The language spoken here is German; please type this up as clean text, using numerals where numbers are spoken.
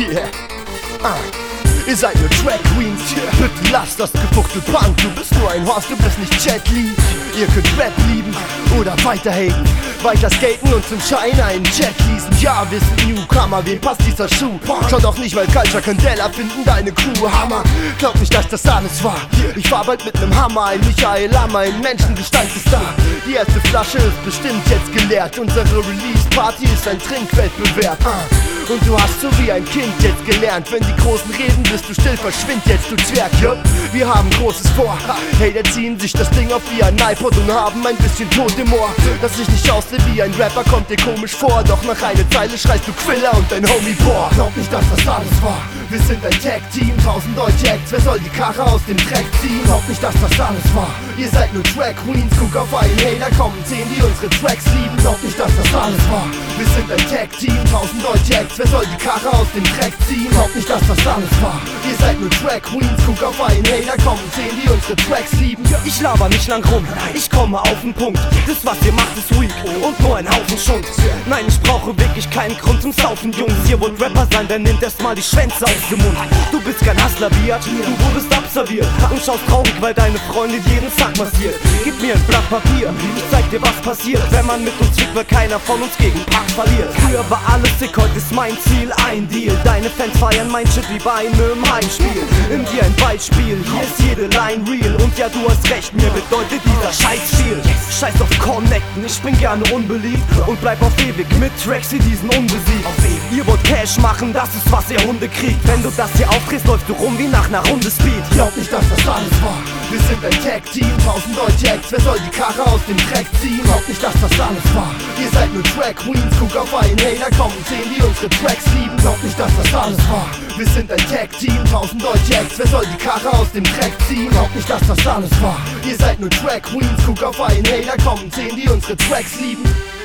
Yeah. Ihr seid nur Track Queens, bitte lasst das gefuchte Punk. Du bist nur ein Horst, du bist nicht Jet Li. Ihr könnt Rap lieben oder weiter haten, weiter skaten und zum Schein einen Check gießen. Ja, wir sind Newcomer, wem passt dieser Schuh? Schau doch nicht, weil Culture Candela finden deine Crew Hammer. Glaub nicht, dass das alles war. Ich fahr bald mit nem Hammer, ein Michael Hammer in Menschengestalt ist da. Die erste Flasche ist bestimmt jetzt geleert. Unsere Release-Party ist ein Trinkwettbewerb. Und du hast so wie ein Kind jetzt gelernt, wenn die Großen reden, bist du still, verschwind jetzt, du Zwerg, jo. Wir haben Großes vor, hey, da ziehen sich das Ding auf wie ein iPod und haben ein bisschen Tod im Ohr. Dass ich nicht aussehe wie ein Rapper, kommt dir komisch vor, doch nach einer Zeile schreist du Quiller und dein Homie boah. Glaub nicht, dass das alles war, wir sind ein Tag-Team, 1000 deutsche Acts, wer soll die Karre aus dem Dreck ziehen? Glaub nicht, dass das alles war, ihr seid nur Track Queens, guck auf einen Hater, kommen 10, die unsere Tracks lieben. Glaub nicht, dass das alles war, wir sind ein Tag-Team, 1000 deutsche Acts, wer soll die Karre aus dem Dreck ziehen? Glaub nicht, dass das alles war, ihr seid nur Track Queens, guck auf einen Hater, kommen 10, die unsere Tracks lieben. Ich laber nicht lang rum, ich komme auf den Punkt. Das, was ihr macht, ist weak und nur ein Haufen Schund. Nein, ich brauche wirklich keinen Grund zum Saufen, Jungs. Ihr wollt Rapper sein, dann nehmt erstmal die Schwänze aus dem Mund. Du bist kein Hustler, Biat, du wurdest abserviert und schaust traurig, weil deine Freundin jeden Sack massiert. Gib mir ein Blatt Papier, ich zeig dir, was passiert, wenn man mit uns fickt, weil keiner von uns gegen Pack verliert. Früher war alles sick, heute ist mein Ziel ein Deal. Deine Fans feiern mein Shit wie bei einem Heimspiel. Nimm dir ein Beispiel, hier ist jede Line real. Und ja, du hast recht, mir bedeutet dieser Scheiß viel. Scheiß auf Connecten, ich bin gerne unbeliebt und bleib auf ewig mit Tracks wie diesen unbesiegt. Ihr wollt Cash machen, das ist was ihr Hunde kriegt. Wenn du das hier aufdrehst, läufst du rum wie nach einer Runde Speed. Glaub nicht, dass das alles war, wir sind ein Tag-Team, 1000 deutsche Acts, wer soll die Karre aus dem Dreck ziehen? Glaub nicht, dass das alles war, ihr seid nur Track Queens, guck auf einen Hater, kommen 10, die unsere Tracks lieben. Glaub nicht, dass das alles war, wir sind ein Tag-Team, 1000 deutsche Acts, wer soll die Karre aus dem Dreck ziehen? Glaub nicht, dass das alles war, ihr seid nur Track Queens, guck auf einen Hater, kommen 10, die unsere Tracks lieben.